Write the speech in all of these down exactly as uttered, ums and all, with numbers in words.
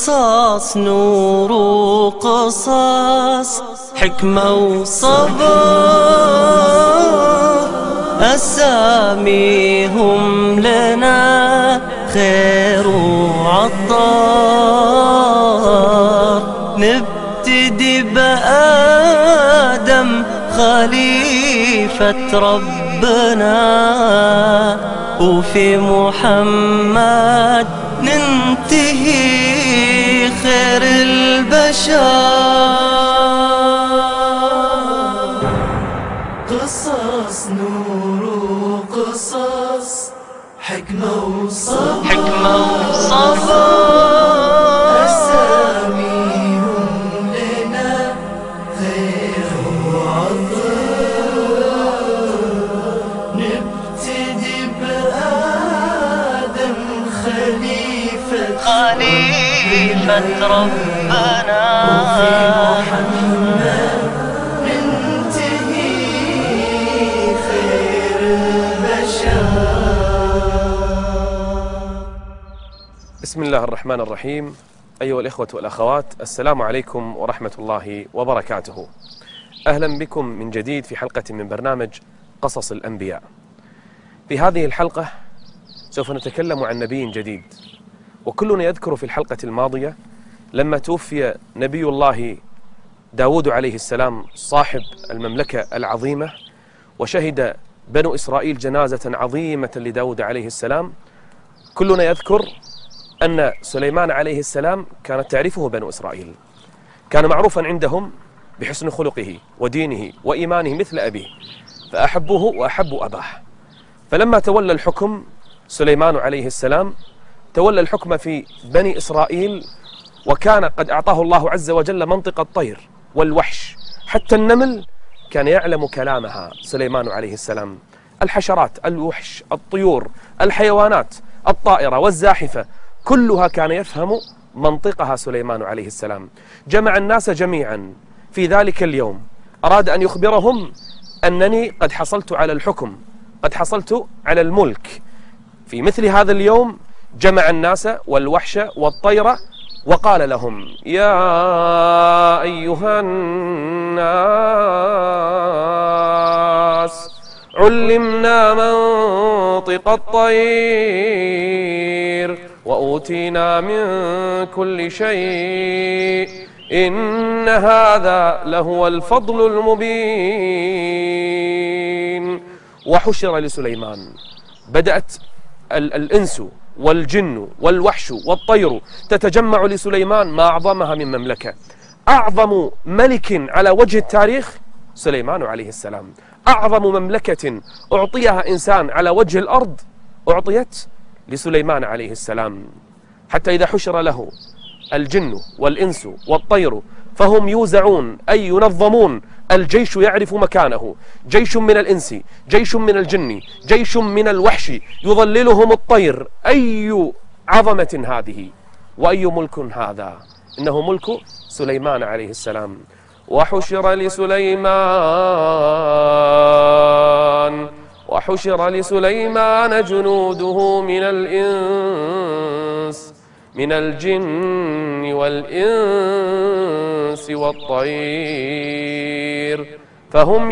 قصص نور وقصص حكمة وصبر، أساميهم لنا خير وعطار. نبتدي بآدم خليفة ربنا، وفي محمد ننتهي خير البشر. قصص نور وقصص حكمة وصبر، حكمة وصبر. أساميهم لنا خير وعطاء. نبتدي بآدم خليفة خليفة ربنا، وفي محمد ننتهي خير البشر. بسم الله الرحمن الرحيم. أيها الإخوة والأخوات، السلام عليكم ورحمة الله وبركاته. أهلا بكم من جديد في حلقة من برنامج قصص الأنبياء. في هذه الحلقة سوف نتكلم عن نبي جديد، وكلنا يذكر في الحلقة الماضية لما توفي نبي الله داود عليه السلام صاحب المملكة العظيمة، وشهد بنو إسرائيل جنازة عظيمة لداود عليه السلام. كلنا يذكر أن سليمان عليه السلام كانت تعرفه بنو إسرائيل، كان معروفا عندهم بحسن خلقه ودينه وإيمانه مثل أبيه، فأحبوه وأحبوا أباه. فلما تولى الحكم سليمان عليه السلام تولى الحكم في بني إسرائيل، وكان قد أعطاه الله عز وجل منطق الطير والوحش، حتى النمل كان يعلم كلامها سليمان عليه السلام. الحشرات، الوحش، الطيور، الحيوانات الطائرة والزاحفة كلها كان يفهم منطقها سليمان عليه السلام. جمع الناس جميعا في ذلك اليوم، أراد أن يخبرهم أنني قد حصلت على الحكم، قد حصلت على الملك. في مثل هذا اليوم جمع الناس والوحش والطير وقال لهم: يا أيها الناس علمنا منطق الطير وأوتينا من كل شيء، إن هذا لهو الفضل المبين. وحشر لسليمان، بدأت الإنس والجن والوحش والطير تتجمع لسليمان ما أعظمها من مملكة. أعظم ملك على وجه التاريخ سليمان عليه السلام. أعظم مملكة أعطيها إنسان على وجه الأرض أعطيت لسليمان عليه السلام، حتى إذا حشر له الجن والإنس والطير فهم يوزعون أي ينظمون. الجيش يعرف مكانه، جيش من الإنس، جيش من الجن، جيش من الوحش، يظللهم الطير. أي عظمة هذه وأي ملك هذا! إنه ملك سليمان عليه السلام. وحشر لسليمان وحشر لسليمان جنوده من الإنس من الجن والإنس والطير فهم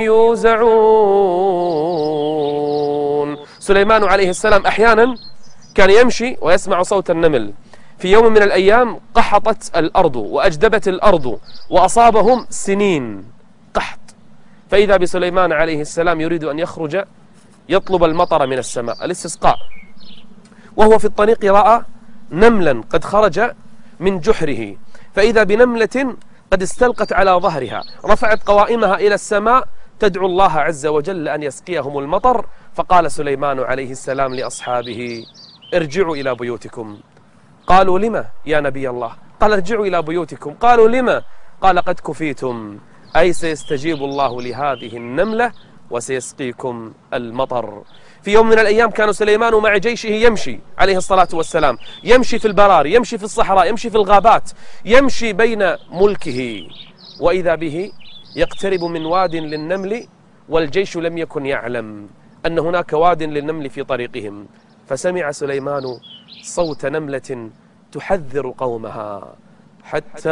يوزعون. سليمان عليه السلام أحيانا كان يمشي ويسمع صوت النمل. في يوم من الأيام قحطت الأرض وأجدبت الأرض وأصابهم سنين قحط، فإذا بسليمان عليه السلام يريد أن يخرج يطلب المطر من السماء، الاستسقاء، وهو في الطريق رأى نملا قد خرج من جحره، فإذا بنملة قد استلقت على ظهرها، رفعت قوائمها إلى السماء تدعو الله عز وجل أن يسقيهم المطر. فقال سليمان عليه السلام لأصحابه: ارجعوا إلى بيوتكم. قالوا: لما يا نبي الله؟ قال: ارجعوا إلى بيوتكم. قالوا: لما؟ قال: قد كفيتم، أي سيستجيب الله لهذه النملة وسيسقيكم المطر. في يوم من الأيام كان سليمان مع جيشه يمشي عليه الصلاة والسلام، يمشي في البراري، يمشي في الصحراء، يمشي في الغابات، يمشي بين ملكه، وإذا به يقترب من واد للنمل، والجيش لم يكن يعلم أن هناك واد للنمل في طريقهم. فسمع سليمان صوت نملة تحذر قومها، حتى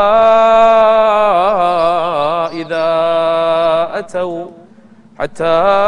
إذا أتوا حتى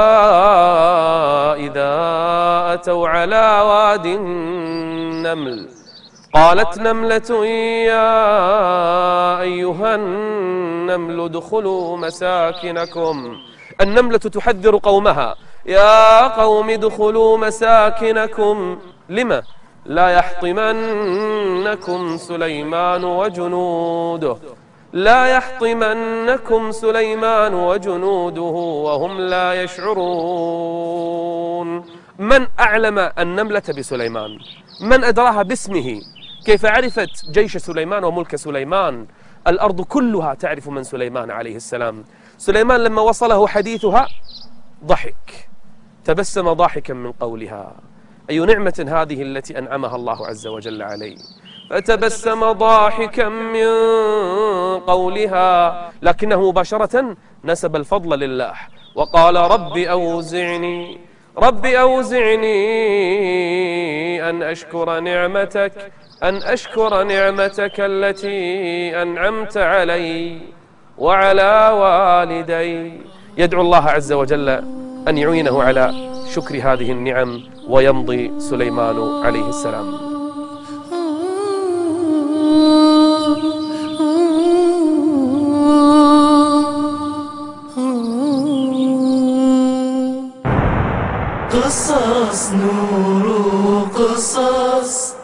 إذا أتوا على واد النمل قالت نملة يا أيها النمل ادخلوا مساكنكم. النملة تحذر قومها: يا قوم ادخلوا مساكنكم، لما لا يحطمنكم سليمان وجنوده لا يحطمنكم سليمان وجنوده وهم لا يشعرون. من أعلم النملة بسليمان؟ من أدراها باسمه؟ كيف عرفت جيش سليمان وملك سليمان؟ الأرض كلها تعرف من سليمان عليه السلام. سليمان لما وصله حديثها ضحك، تبسم ضاحكا من قولها: أي نعمة هذه التي أنعمها الله عز وجل عليه. فتبسم ضاحكا من قولها، لكنه مباشرة نسب الفضل لله وقال: رب أوزعني رب أوزعني أن أشكر نعمتك أن أشكر نعمتك التي أنعمت علي وعلى والدي. يدعو الله عز وجل أن يعينه على شكر هذه النعم ويمضي سليمان عليه السلام. قصص نور قصص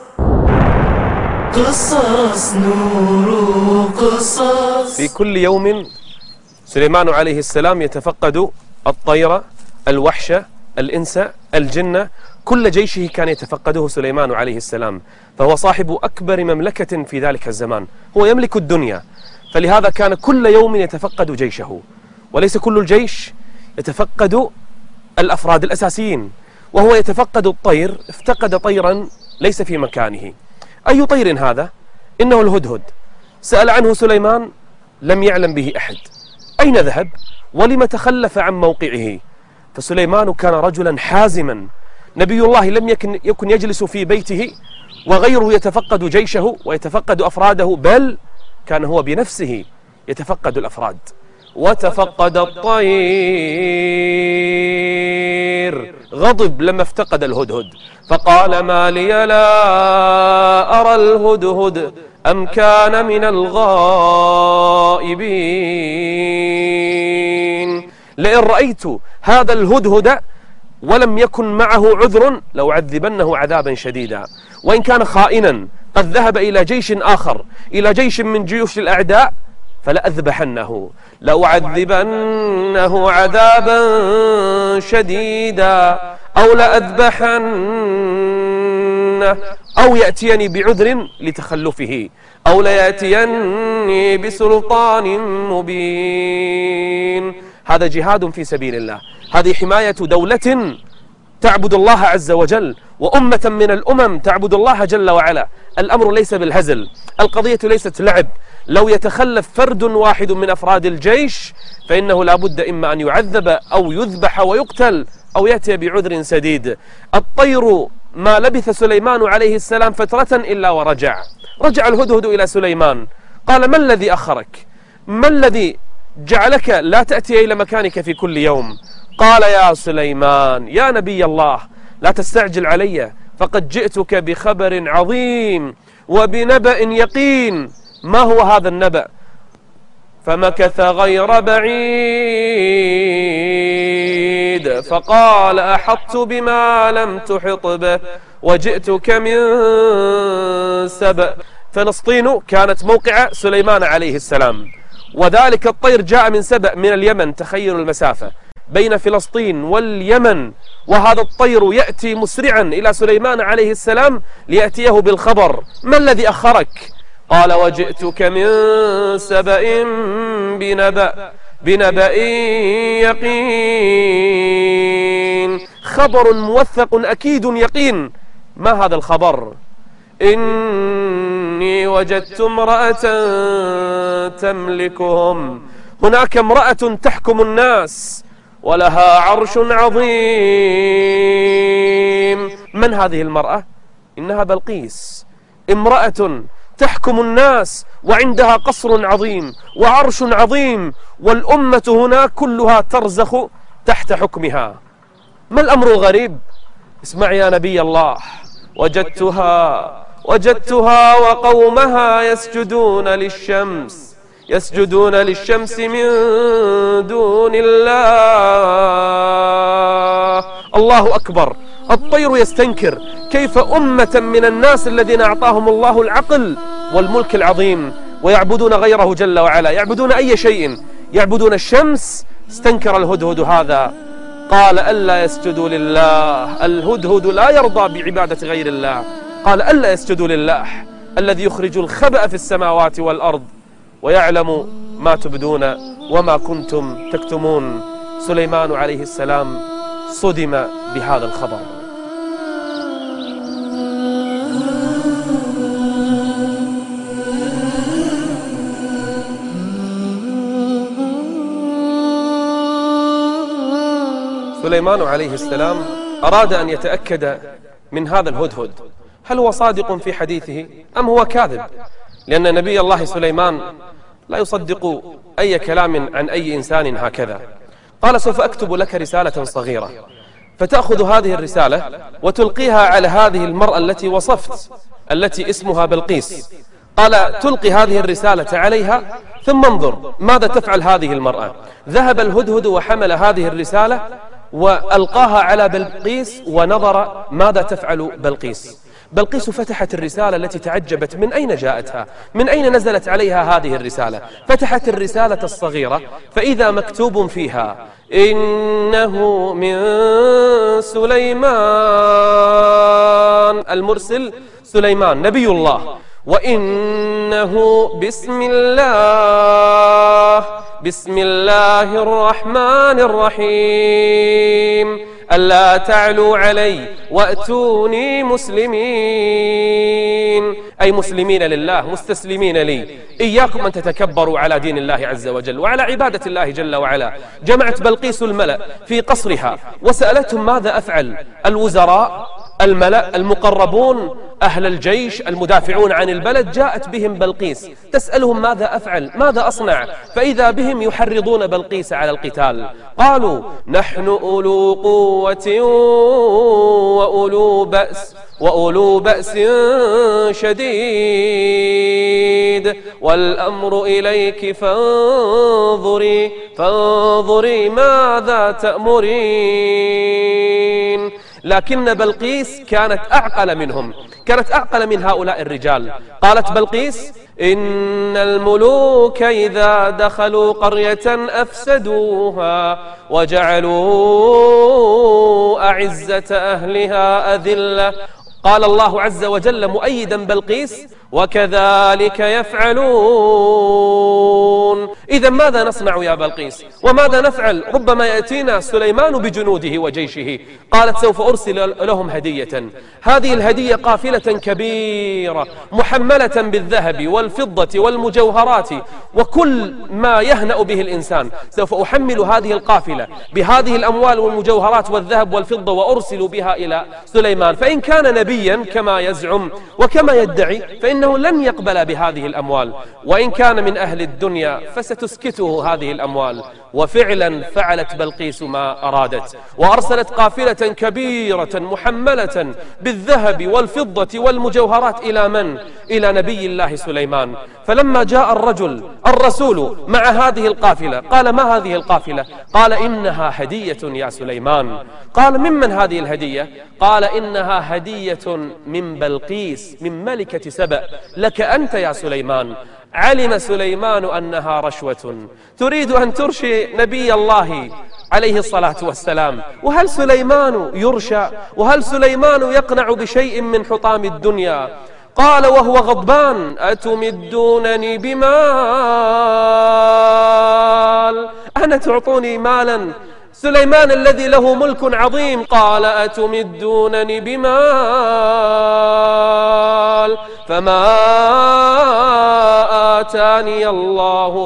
قصص نور قصص. في كل يوم سليمان عليه السلام يتفقد الطير، الوحش، الإنس، الجن، كل جيشه كان يتفقده سليمان عليه السلام، فهو صاحب أكبر مملكة في ذلك الزمان، هو يملك الدنيا، فلهذا كان كل يوم يتفقد جيشه. وليس كل الجيش يتفقد الأفراد الأساسيين، وهو يتفقد الطير. افتقد طيرا ليس في مكانه. أي طير هذا؟ إنه الهدهد. سأل عنه سليمان، لم يعلم به أحد. أين ذهب؟ ولم تخلف عن موقعه؟ فسليمان كان رجلا حازما. نبي الله لم يكن, يكن يجلس في بيته وغيره يتفقد جيشه ويتفقد أفراده، بل كان هو بنفسه يتفقد الأفراد. وتفقد الطير، غضب لما افتقد الهدهد، فقال: ما لي لا أرى الهدهد أم كان من الغائبين. لئن رأيت هذا الهدهد ولم يكن معه عذر لأعذبنه عذابا شديدا، وإن كان خائنا قد ذهب إلى جيش آخر، إلى جيش من جيوش الأعداء، فلأذبحنه لأعذبنه عذابا شديدا أو لأذبحنه أو يأتيني بعذر لتخلفه أو ليأتيني بسلطان مبين. هذا جهاد في سبيل الله، هذه حماية دولة تعبد الله عز وجل، وأمة من الأمم تعبد الله جل وعلا. الأمر ليس بالهزل، القضية ليست لعب. لو يتخلف فرد واحد من أفراد الجيش فإنه لا بد إما أن يعذب أو يذبح ويقتل أو يأتي بعذر سديد. الطير ما لبث سليمان عليه السلام فترة إلا ورجع. رجع الهدهد إلى سليمان قال: ما الذي أخرك؟ ما الذي جعلك لا تأتي إلى مكانك في كل يوم؟ قال: يا سليمان يا نبي الله، لا تستعجل علي، فقد جئتك بخبر عظيم وبنبأ يقين. ما هو هذا النبأ؟ فمكث غير بعيد فقال: أحطت بما لم تحط به وجئتك من سبأ. فلسطين كانت موقع سليمان عليه السلام، وذلك الطير جاء من سبأ من اليمن. تخيلوا المسافة بين فلسطين واليمن، وهذا الطير يأتي مسرعا إلى سليمان عليه السلام ليأتيه بالخبر. ما الذي أخرك؟ قال: وجئتك من سبأ بنبأ بنبأ يقين. خبر موثق أكيد يقين. ما هذا الخبر؟ إني وجدت امرأة تملكهم. هناك امرأة تحكم الناس ولها عرش عظيم. من هذه المرأة؟ إنها بلقيس، امرأة تحكم الناس وعندها قصر عظيم وعرش عظيم، والأمة هناك كلها ترزخ تحت حكمها. ما الأمر الغريب؟ اسمع يا نبي الله: وجدتها وجدتها وقومها يسجدون للشمس يسجدون للشمس من دون الله. الله أكبر. الطير يستنكر كيف أمة من الناس الذين أعطاهم الله العقل والملك العظيم ويعبدون غيره جل وعلا، يعبدون أي شيء، يعبدون الشمس. استنكر الهدهد هذا، قال: ألا يسجدوا لله. الهدهد لا يرضى بعبادة غير الله. قال: ألا يسجدوا لله الذي يخرج الخبأ في السماوات والأرض ويعلم ما تبدون وما كنتم تكتمون. سليمان عليه السلام صدم بهذا الخبر. سليمان عليه السلام أراد أن يتأكد من هذا الهدهد هل هو صادق في حديثه أم هو كاذب، لأن نبي الله سليمان لا يصدق أي كلام عن أي إنسان هكذا. قال: سوف أكتب لك رسالة صغيرة، فتأخذ هذه الرسالة وتلقيها على هذه المرأة التي وصفت، التي اسمها بلقيس. قال: تلقي هذه الرسالة عليها ثم انظر ماذا تفعل هذه المرأة. ذهب الهدهد وحمل هذه الرسالة وألقاها على بلقيس ونظر ماذا تفعل بلقيس. بلقيس فتحت الرسالة التي تعجبت من أين جاءتها، من أين نزلت عليها هذه الرسالة. فتحت الرسالة الصغيرة فإذا مكتوب فيها: إنه من سليمان. المرسل سليمان نبي الله، وإنه بسم الله بسم الله الرحمن الرحيم ألا تعلوا علي وأتوني مسلمين، أي مسلمين لله مستسلمين لي. إياكم أن تتكبروا على دين الله عز وجل وعلى عبادة الله جل وعلا. جمعت بلقيس الملأ في قصرها وسألتهم: ماذا أفعل؟ الوزراء، الملأ، المقربون، أهل الجيش، المدافعون عن البلد، جاءت بهم بلقيس تسألهم: ماذا أفعل؟ ماذا أصنع؟ فإذا بهم يحرضون بلقيس على القتال. قالوا: نحن أولو قوة وأولو بأس وأولو بأس شديد والأمر إليك فانظري فانظري ماذا تأمرين. لكن بلقيس كانت أعقل منهم، كانت أعقل من هؤلاء الرجال. قالت بلقيس: إن الملوك إذا دخلوا قرية أفسدوها وجعلوا أعزة أهلها أذلة. قال الله عز وجل مؤيدا بلقيس: وكذلك يفعلون. إذا ماذا نصنع يا بلقيس؟ وماذا نفعل؟ ربما يأتينا سليمان بجنوده وجيشه. قالت: سوف أرسل لهم هدية. هذه الهدية قافلة كبيرة محملة بالذهب والفضة والمجوهرات وكل ما يهنأ به الإنسان. سوف أحمل هذه القافلة بهذه الأموال والمجوهرات والذهب والفضة وأرسل بها إلى سليمان، فإن كان نبيا كما يزعم وكما يدعي فإنه لن يقبل بهذه الأموال، وإن كان من أهل الدنيا فستسكته هذه الأموال. وفعلا فعلت بلقيس ما أرادت، وأرسلت قافلة كبيرة محملة بالذهب والفضة والمجوهرات إلى من؟ إلى نبي الله سليمان. فلما جاء الرجل الرسول مع هذه القافلة قال: ما هذه القافلة؟ قال: إنها هدية يا سليمان. قال: ممن هذه الهدية؟ قال: إنها هدية من بلقيس من ملكة سبأ لك أنت يا سليمان. علم سليمان أنها رشوة تريد أن ترشي نبي الله عليه الصلاة والسلام. وهل سليمان يرشى؟ وهل سليمان يقنع بشيء من حطام الدنيا؟ قال وهو غضبان: أتمدونني بمال؟ أنا تعطوني مالا؟ سليمان الذي له ملك عظيم قال: أتمدونني بمال فما آتاني الله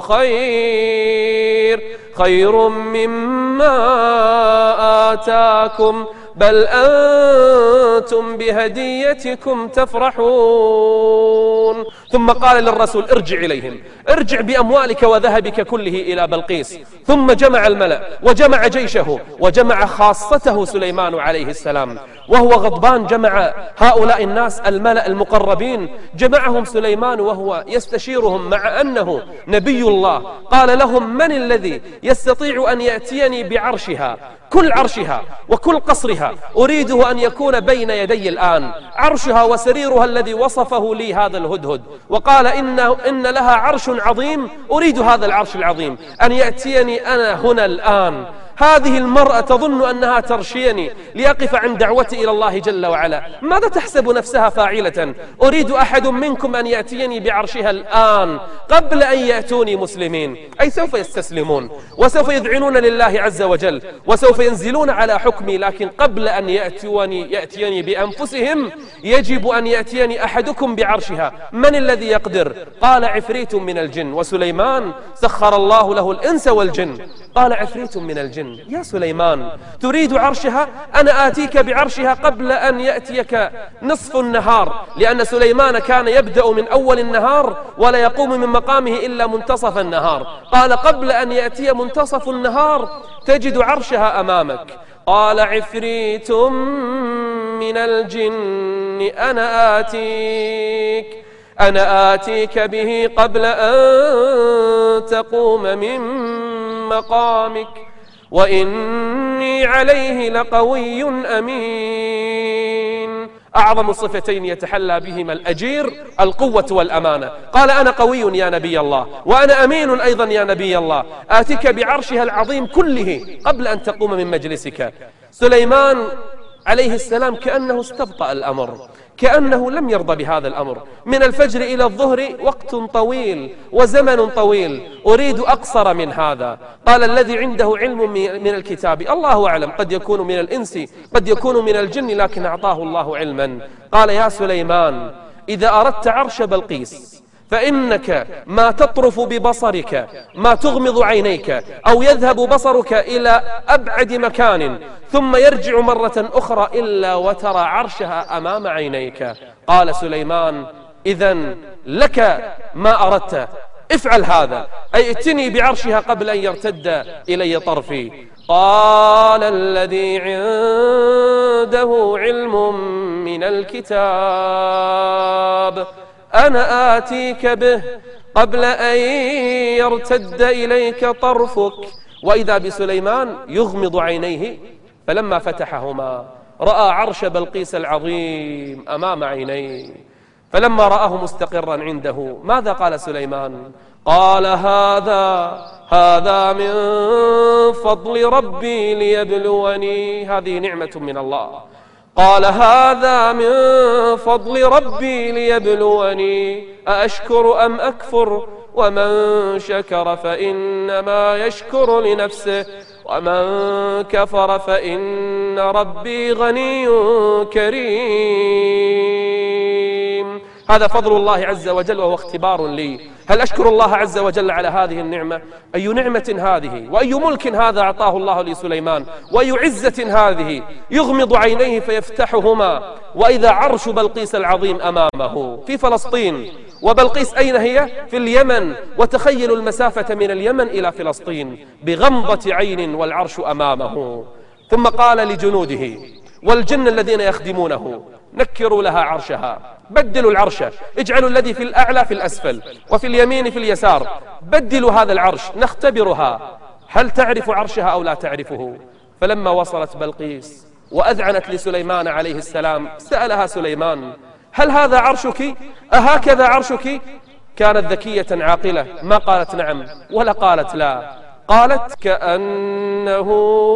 خير خير مما آتاكم بل أنتم بهديتكم تفرحون. ثم قال للرسول ارجع إليهم، ارجع بأموالك وذهبك كله إلى بلقيس. ثم جمع الملأ وجمع جيشه وجمع خاصته سليمان عليه السلام، وهو غضبان جمع هؤلاء الناس الملأ المقربين، جمعهم سليمان وهو يستشيرهم مع أنه نبي الله. قال لهم من الذي يستطيع أن يأتيني بعرشها، كل عرشها وكل قصرها، أريده أن يكون بين يدي الآن، عرشها وسريرها الذي وصفه لي هذا الهدهد، وقال إنه إن لها عرش عظيم، أريد هذا العرش العظيم أن يأتيني أنا هنا الآن. هذه المرأة تظن أنها ترشيني ليقف عن دعوتي إلى الله جل وعلا، ماذا تحسب نفسها فاعلة؟ أريد أحد منكم أن يأتيني بعرشها الآن قبل أن يأتوني مسلمين، أي سوف يستسلمون وسوف يذعنون لله عز وجل وسوف ينزلون على حكمي، لكن قبل أن يأتوني يأتيني بأنفسهم يجب أن يأتيني أحدكم بعرشها. من الذي يقدر؟ قال عفريت من الجن، وسليمان سخر الله له الإنس والجن. قال عفريت من الجن يا سليمان تريد عرشها؟ أنا آتيك بعرشها قبل أن يأتيك نصف النهار، لأن سليمان كان يبدأ من أول النهار ولا يقوم من مقامه إلا منتصف النهار. قال قبل أن يأتي منتصف النهار تجد عرشها أمامك. قال عفريت من الجن أنا آتيك أنا آتيك به قبل أن تقوم من مقامك وإني عليه لقوي أمين. أعظم صفتين يتحلى بهما الأجير القوة والأمانة. قال أنا قوي يا نبي الله، وأنا أمين أيضا يا نبي الله، آتيك بعرشها العظيم كله قبل أن تقوم من مجلسك. سليمان عليه السلام كأنه استبطأ الأمر، كأنه لم يرضى بهذا الأمر. من الفجر إلى الظهر وقت طويل وزمن طويل، أريد أقصر من هذا. قال الذي عنده علم من الكتاب، الله أعلم، قد يكون من الإنس قد يكون من الجن، لكن أعطاه الله علما. قال يا سليمان إذا أردت عرش بلقيس فإنك ما تطرف ببصرك، ما تغمض عينيك أو يذهب بصرك إلى أبعد مكان ثم يرجع مرة أخرى إلا وترى عرشها أمام عينيك. قال سليمان إذن لك ما أردت، افعل هذا، أي ائتني بعرشها قبل أن يرتد إلي طرفي. قال الذي عنده علم من الكتاب أنا آتيك به قبل أن يرتد إليك طرفك. وإذا بسليمان يغمض عينيه، فلما فتحهما رأى عرش بلقيس العظيم أمام عينيه. فلما رآه مستقرا عنده ماذا قال سليمان؟ قال هذا هذا من فضل ربي ليبلوني، هذه نعمة من الله. قال هذا من فضل ربي ليبلوني أأشكر أم أكفر، ومن شكر فإنما يشكر لنفسه ومن كفر فإن ربي غني كريم. هذا فضل الله عز وجل وهو اختبار لي، هل أشكر الله عز وجل على هذه النعمة؟ أي نعمة هذه، وأي ملك هذا أعطاه الله لسليمان، وأي عزة هذه. يغمض عينيه فيفتحهما وإذا عرش بلقيس العظيم أمامه في فلسطين. وبلقيس أين هي؟ في اليمن، وتخيلوا المسافة من اليمن إلى فلسطين بغمضة عين والعرش أمامه. ثم قال لجنوده والجن الذين يخدمونه نكروا لها عرشها، بدلوا العرش، اجعلوا الذي في الأعلى في الأسفل وفي اليمين في اليسار، بدلوا هذا العرش نختبرها هل تعرف عرشها أو لا تعرفه. فلما وصلت بلقيس وأذعنت لسليمان عليه السلام سألها سليمان هل هذا عرشك؟ أهكذا عرشك؟ كانت ذكية عاقلة، ما قالت نعم ولا قالت لا، قالت كأنه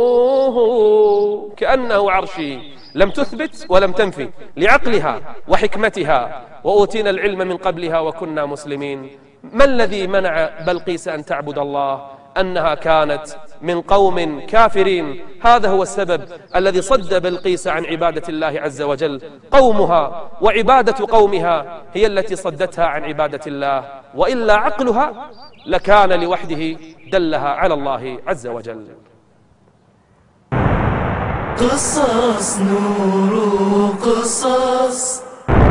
كأنه عرشي، لم تثبت ولم تنفي لعقلها وحكمتها. وأوتينا العلم من قبلها وكنا مسلمين. ما الذي منع بلقيس أن تعبد الله؟ أنها كانت من قوم كافرين، هذا هو السبب الذي صد بلقيس عن عبادة الله عز وجل. قومها وعبادة قومها هي التي صدتها عن عبادة الله، وإلا عقلها لكان لوحده دلها على الله عز وجل. قصص نور قصص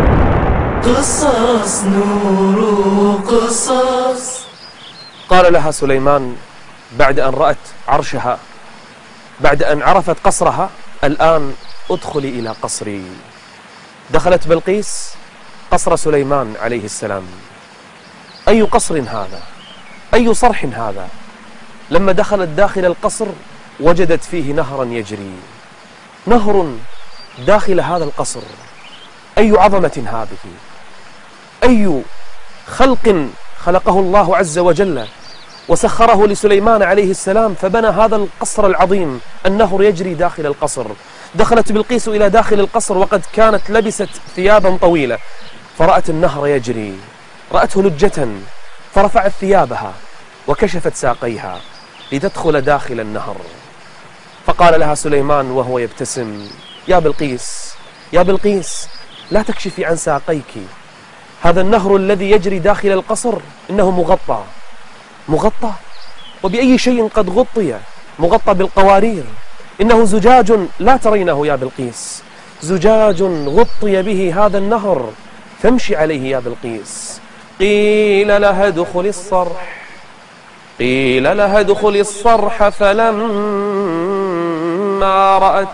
قصص نور قصص. قال لها سليمان بعد أن رأت عرشها، بعد أن عرفت قصرها: الآن ادخلي إلى قصري. دخلت بلقيس قصر سليمان عليه السلام. أي قصر هذا؟ أي صرح هذا؟ لما دخلت داخل القصر وجدت فيه نهرا يجري، نهر داخل هذا القصر. أي عظمة هذه! أي خلق خلقه الله عز وجل وسخره لسليمان عليه السلام فبنى هذا القصر العظيم. النهر يجري داخل القصر. دخلت بلقيس إلى داخل القصر وقد كانت لبست ثيابا طويلة، فرأت النهر يجري، رأته لجة، فرفعت ثيابها وكشفت ساقيها لتدخل داخل النهر. فقال لها سليمان وهو يبتسم: يا بلقيس، يا بلقيس، لا تكشفي عن ساقيك، هذا النهر الذي يجري داخل القصر إنه مغطى. مغطى؟ وبأي شيء قد غطي؟ مغطى بالقوارير. إنه زجاج لا ترينه يا بلقيس، زجاج غطي به هذا النهر، فامشي عليه يا بلقيس. قيل لها ادخلي الصرح، قيل لها ادخلي الصرح فلما رأت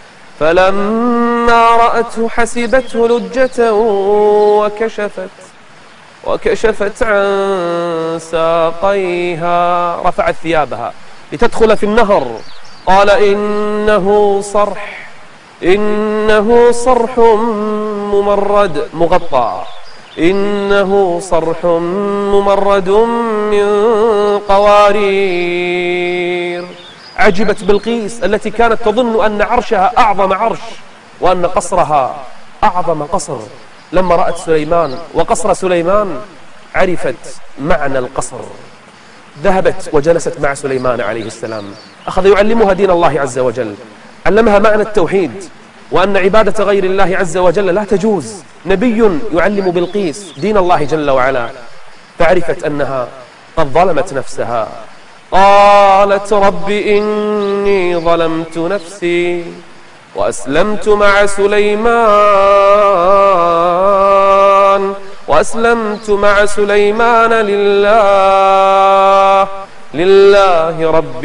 فلما رأته حسبته لجة وكشفت وكشفت عن ساقيها. رفعت ثيابها لتدخل في النهر. قال: إنه صرح، إنه صرح ممرد مغطى، إنه صرح ممرد من قوارير. عجبت بلقيس التي كانت تظن أن عرشها أعظم عرش وأن قصرها أعظم قصر، لما رأت سليمان وقصر سليمان عرفت معنى القصر. ذهبت وجلست مع سليمان عليه السلام، أخذ يعلمها دين الله عز وجل، علمها معنى التوحيد وأن عبادة غير الله عز وجل لا تجوز. نبي يعلم بلقيس دين الله جل وعلا، فعرفت أنها قد ظلمت نفسها. قالت: رب إني ظلمت نفسي وأسلمت مع سليمان وأسلمت مع سليمان لله لله رب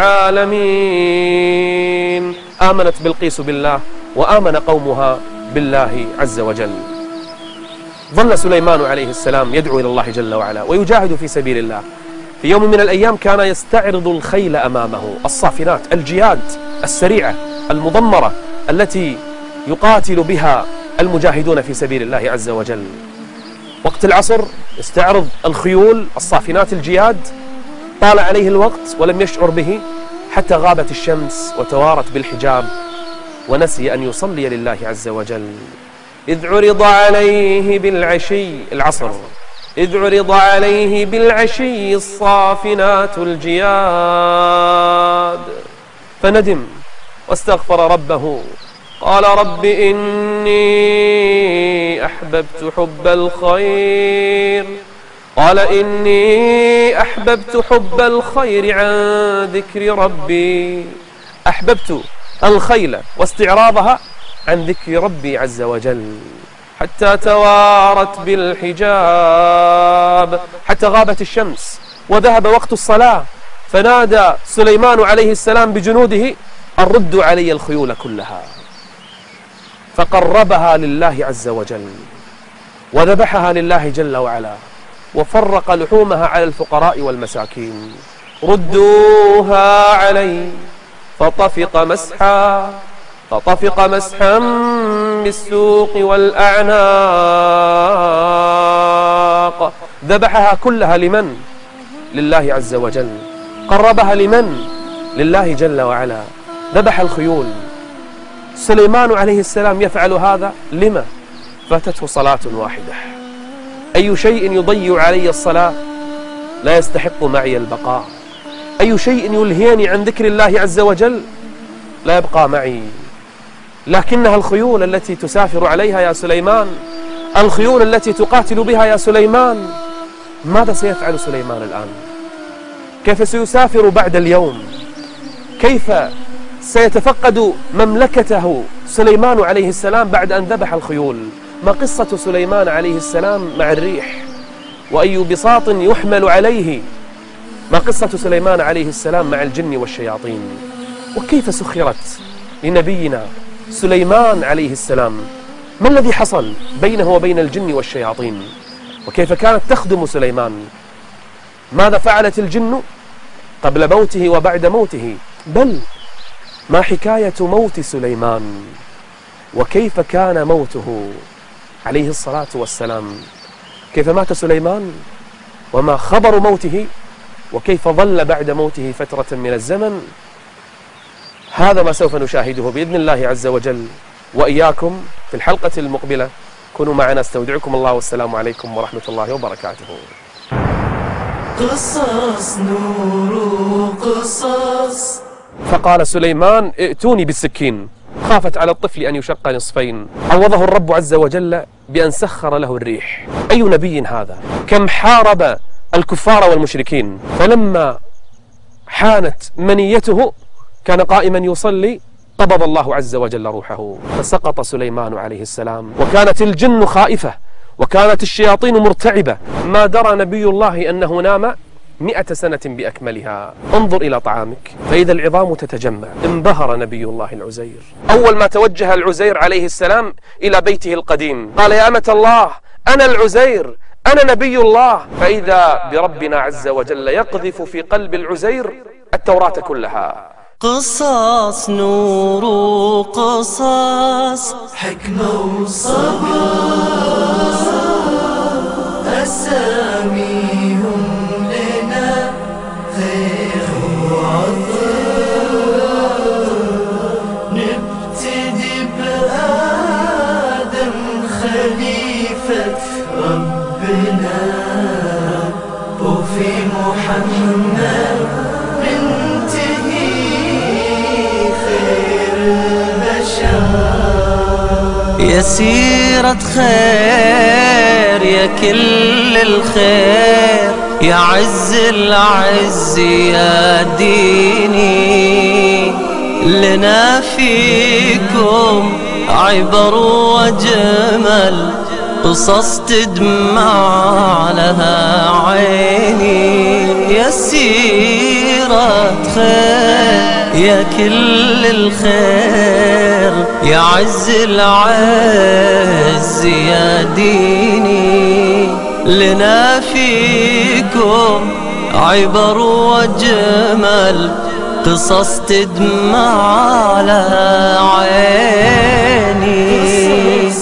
العالمين. آمنت بلقيس بالله وآمن قومها بالله عز وجل. ظل سليمان عليه السلام يدعو إلى الله جل وعلا ويجاهد في سبيل الله. في يوم من الأيام كان يستعرض الخيل أمامه، الصافنات، الجياد السريعة المضمرة التي يقاتل بها المجاهدون في سبيل الله عز وجل. وقت العصر استعرض الخيول الصافنات الجياد. طال عليه الوقت ولم يشعر به حتى غابت الشمس وتوارت بالحجاب ونسي أن يصلي لله عز وجل. إذ عرض عليه بالعشي، العصر، إذ عرض عليه بالعشي الصافنات الجياد فندم واستغفر ربه. قال: رب إني أحببت حب الخير قال إني أحببت حب الخير عن ذكر ربي. أحببت الخيل واستعراضها عن ذكر ربي عز وجل حتى توارت بالحجاب، حتى غابت الشمس وذهب وقت الصلاة، فنادى سليمان عليه السلام بجنوده: أن ردوا علي الخيول كلها. فقربها لله عز وجل وذبحها لله جل وعلا وفرق لحومها على الفقراء والمساكين. ردوها علي فطفق مسحا فطفق مسحا بالسوق والأعناق. ذبحها كلها لمن؟ لله عز وجل. قربها لمن؟ لله جل وعلا. ذبح الخيول. سليمان عليه السلام يفعل هذا لما؟ فاتته صلاة واحدة. أي شيء يضيع علي الصلاة لا يستحق معي البقاء. أي شيء يلهيني عن ذكر الله عز وجل لا يبقى معي. لكنها الخيول التي تسافر عليها يا سليمان، الخيول التي تقاتل بها يا سليمان. ماذا سيفعل سليمان الآن؟ كيف سيسافر بعد اليوم؟ كيف سيتفقد مملكته سليمان عليه السلام بعد أن ذبح الخيول. ما قصة سليمان عليه السلام مع الريح؟ وأي بساط يحمل عليه؟ ما قصة سليمان عليه السلام مع الجن والشياطين؟ وكيف سخرت لنبينا سليمان عليه السلام؟ ما الذي حصل بينه وبين الجن والشياطين؟ وكيف كانت تخدم سليمان؟ ماذا فعلت الجن قبل موته وبعد موته؟ بل ما حكاية موت سليمان؟ وكيف كان موته عليه الصلاة والسلام؟ كيف مات سليمان؟ وما خبر موته؟ وكيف ظل بعد موته فترة من الزمن؟ هذا ما سوف نشاهده بإذن الله عز وجل وإياكم في الحلقة المقبلة. كونوا معنا، استودعكم الله، والسلام عليكم ورحمة الله وبركاته. قصص نور قصص. فقال سليمان: ائتوني بالسكين. خافت على الطفل أن يشق نصفين. عوضه الرب عز وجل بأن سخر له الريح. أي نبي هذا؟ كم حارب الكفار والمشركين، فلما حانت منيته كان قائما يصلي، قبض الله عز وجل روحه، فسقط سليمان عليه السلام. وكانت الجن خائفة، وكانت الشياطين مرتعبة. ما درى نبي الله أنه نام مئة سنة بأكملها. انظر إلى طعامك فإذا العظام تتجمع. انبهر نبي الله العزير. أول ما توجه العزير عليه السلام إلى بيته القديم قال: يا أمة الله، أنا العزير، أنا نبي الله. فإذا بربنا عز وجل يقذف في قلب العزير التوراة كلها. قصص نور قصص، حكمة وصبر، أساميهم لنا خير وعطر. نبتدي بآدم خليفة ربنا، وفي محمد يا سيرة خير، يا كل الخير، يا عز العز يا ديني. لنا فيكم عبر وجمل، قصص تدمع لها عيني. يا سيرة خير، يا كل الخير، يا عز العز يا ديني. لنا فيكم عبر وجمل، قصص تدمع على عيني.